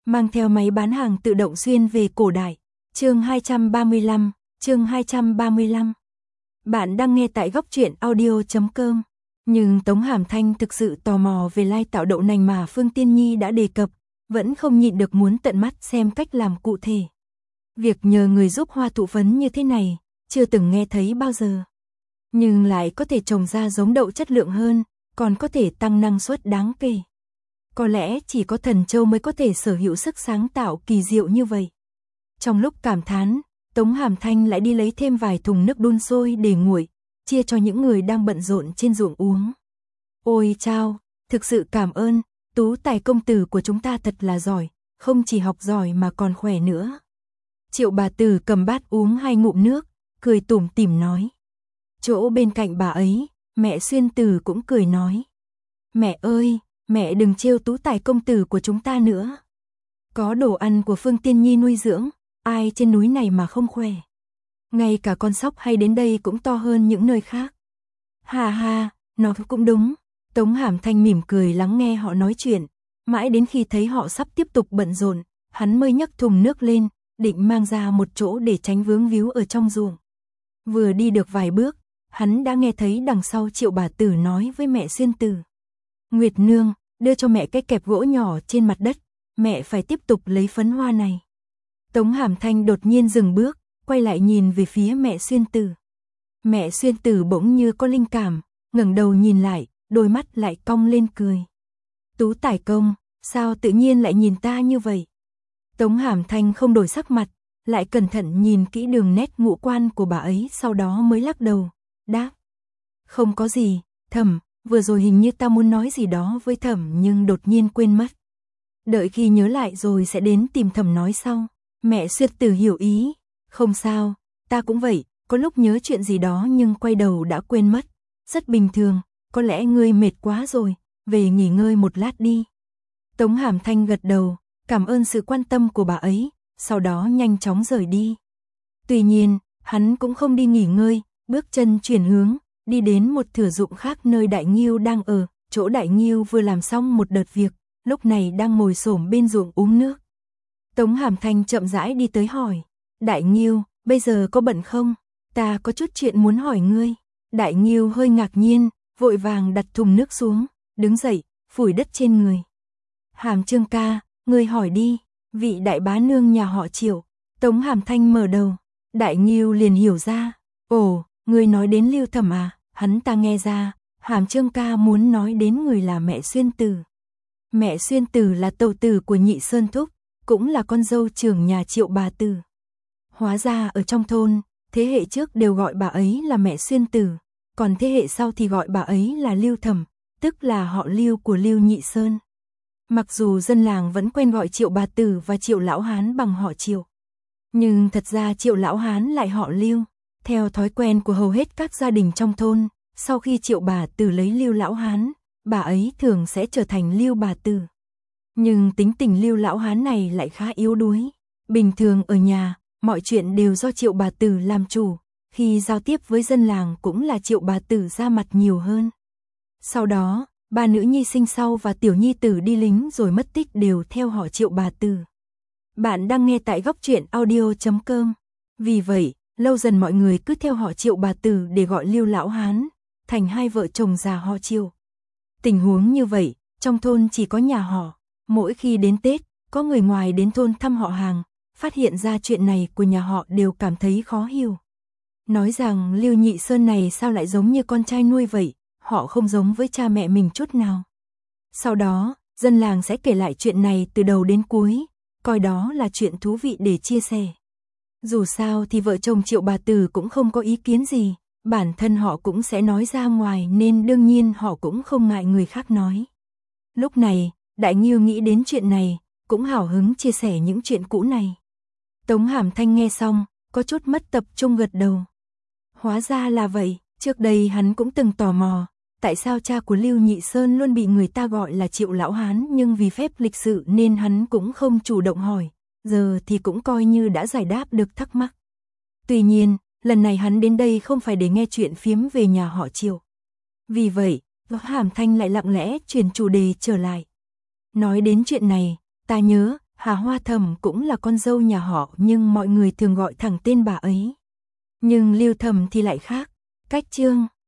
mang theo máy bán hàng tự động xuyên về cổ đại. Chương 235, chương 235. Bạn đang nghe tại góc truyện audio.com. Nhưng Tống Hàm Thanh thực sự tò mò về lai tạo đậu nành mà Phương Tiên Nhi đã đề cập, vẫn không nhịn được muốn tận mắt xem cách làm cụ thể. Việc nhờ người giúp hoa thụ phấn như thế này, chưa từng nghe thấy bao giờ. Nhưng lại có thể trồng ra giống đậu chất lượng hơn, còn có thể tăng năng suất đáng kể. Có lẽ chỉ có thần châu mới có thể sở hữu sức sáng tạo kỳ diệu như vậy. Trong lúc cảm thán, Tống Hàm Thanh lại đi lấy thêm vài thùng nước đun sôi để nguội, chia cho những người đang bận rộn trên ruộng uống. Ôi chao, thực sự cảm ơn, Tú Tài công tử của chúng ta thật là giỏi, không chỉ học giỏi mà còn khỏe nữa. Triệu bà tử cầm bát uống 2 ngụm nước, cười tủm tỉm nói. Chỗ bên cạnh bà ấy, mẹ Xuyên Tử cũng cười nói. Mẹ ơi, mẹ đừng trêu Tú Tài công tử của chúng ta nữa. Có đồ ăn của Phương Tiên Nhi nuôi dưỡng, ai trên núi này mà không khỏe. Ngay cả con sóc hay đến đây cũng to hơn những nơi khác. Hà ha, nó cũng đúng. Tống Hàm Thanh mỉm cười lắng nghe họ nói chuyện, mãi đến khi thấy họ sắp tiếp tục bận rộn, hắn mới nhấc thùng nước lên, định mang ra một chỗ để tránh vướng víu ở trong ruộng. Vừa đi được vài bước, hắn đã nghe thấy đằng sau Triệu bà tử nói với mẹ Xuyên Tử. Nguyệt nương, đưa cho mẹ cái kẹp gỗ nhỏ trên mặt đất, mẹ phải tiếp tục lấy phấn hoa này. Tống Hàm Thanh đột nhiên dừng bước, quay lại nhìn về phía mẹ Xuyên Tử. Mẹ Xuyên Tử bỗng như có linh cảm, ngẩng đầu nhìn lại, đôi mắt lại cong lên cười. Tú Tài công, sao tự nhiên lại nhìn ta như vậy? Tống Hàm Thanh không đổi sắc mặt, lại cẩn thận nhìn kỹ đường nét ngũ quan của bà ấy, sau đó mới lắc đầu, đáp. Không có gì, Thẩm, vừa rồi hình như ta muốn nói gì đó với Thẩm nhưng đột nhiên quên mất. Đợi khi nhớ lại rồi sẽ đến tìm Thẩm nói sau. Mẹ Xuyên Tử hiểu ý, không sao, ta cũng vậy, có lúc nhớ chuyện gì đó nhưng quay đầu đã quên mất. Rất bình thường, có lẽ ngươi mệt quá rồi, về nghỉ ngơi một lát đi. Tống Hàm Thanh gật đầu, cảm ơn sự quan tâm của bà ấy, sau đó nhanh chóng rời đi. Tuy nhiên, hắn cũng không đi nghỉ ngơi, bước chân chuyển hướng, đi đến một thửa ruộng khác nơi Đại Nghiêu đang ở, chỗ Đại Nghiêu vừa làm xong một đợt việc, lúc này đang ngồi xổm bên ruộng uống nước. Tống Hàm Thanh chậm rãi đi tới hỏi, Đại Nghiêu, bây giờ có bận không? Ta có chút chuyện muốn hỏi ngươi. Đại Nghiêu hơi ngạc nhiên, vội vàng đặt thùng nước xuống, đứng dậy, phủi đất trên người. Hàm Trương ca, ngươi hỏi đi, vị đại bá nương nhà họ Triệu. Tống Hàm Thanh mở đầu, Đại Nghiêu liền hiểu ra, ồ, ngươi nói đến Lưu Thẩm à? Hắn ta nghe ra, Hàm Trương ca muốn nói đến người là mẹ Xuyên Tử. Mẹ Xuyên Tử là tẩu tử của Nhị Sơn Thúc, cũng là con dâu trưởng nhà Triệu bà tử. Hóa ra ở trong thôn, thế hệ trước đều gọi bà ấy là mẹ Xuyên Tử, còn thế hệ sau thì gọi bà ấy là Lưu Thẩm, tức là họ Lưu của Lưu Nhị Sơn. Mặc dù dân làng vẫn quen gọi Triệu bà tử và Triệu lão hán bằng họ Triệu, nhưng thật ra Triệu lão hán lại họ Lưu. Theo thói quen của hầu hết các gia đình trong thôn, sau khi Triệu bà tử lấy Lưu lão hán, bà ấy thường sẽ trở thành Lưu bà tử. Nhưng tính tình Lưu lão hán này lại khá yếu đuối. Bình thường ở nhà, mọi chuyện đều do Triệu bà tử làm chủ, khi giao tiếp với dân làng cũng là Triệu bà tử ra mặt nhiều hơn. Sau đó, ba nữ nhi sinh sau và tiểu nhi tử đi lính rồi mất tích đều theo họ Triệu bà tử. Bạn đang nghe tại góc truyện audio.com. Vì vậy, lâu dần mọi người cứ theo họ Triệu bà tử để gọi Lưu lão hán, thành hai vợ chồng già họ Triệu. Tình huống như vậy, trong thôn chỉ có nhà họ. Mỗi khi đến Tết, có người ngoài đến thôn thăm họ hàng, phát hiện ra chuyện này của nhà họ đều cảm thấy khó hiểu. Nói rằng Lưu Nhị Sơn này sao lại giống như con trai nuôi vậy, họ không giống với cha mẹ mình chút nào. Sau đó, dân làng sẽ kể lại chuyện này từ đầu đến cuối, coi đó là chuyện thú vị để chia sẻ. Dù sao thì vợ chồng Triệu bà tử cũng không có ý kiến gì, bản thân họ cũng sẽ nói ra ngoài nên đương nhiên họ cũng không ngại người khác nói. Lúc này, Đại Nghiêu nghĩ đến chuyện này, cũng hào hứng chia sẻ những chuyện cũ này. Tống Hàm Thanh nghe xong, có chút mất tập trung gật đầu. Hóa ra là vậy, trước đây hắn cũng từng tò mò, tại sao cha của Lưu Nhị Sơn luôn bị người ta gọi là Triệu lão hán, nhưng vì phép lịch sự nên hắn cũng không chủ động hỏi, giờ thì cũng coi như đã giải đáp được thắc mắc. Tuy nhiên, lần này hắn đến đây không phải để nghe chuyện phiếm về nhà họ Triệu. Vì vậy, Hàm Thanh lại lặng lẽ chuyển chủ đề trở lại. Nói đến chuyện này, ta nhớ, Hà Hoa Thầm cũng là con dâu nhà họ nhưng mọi người thường gọi thẳng tên bà ấy. Nhưng Lưu Thầm thì lại khác. Cách chương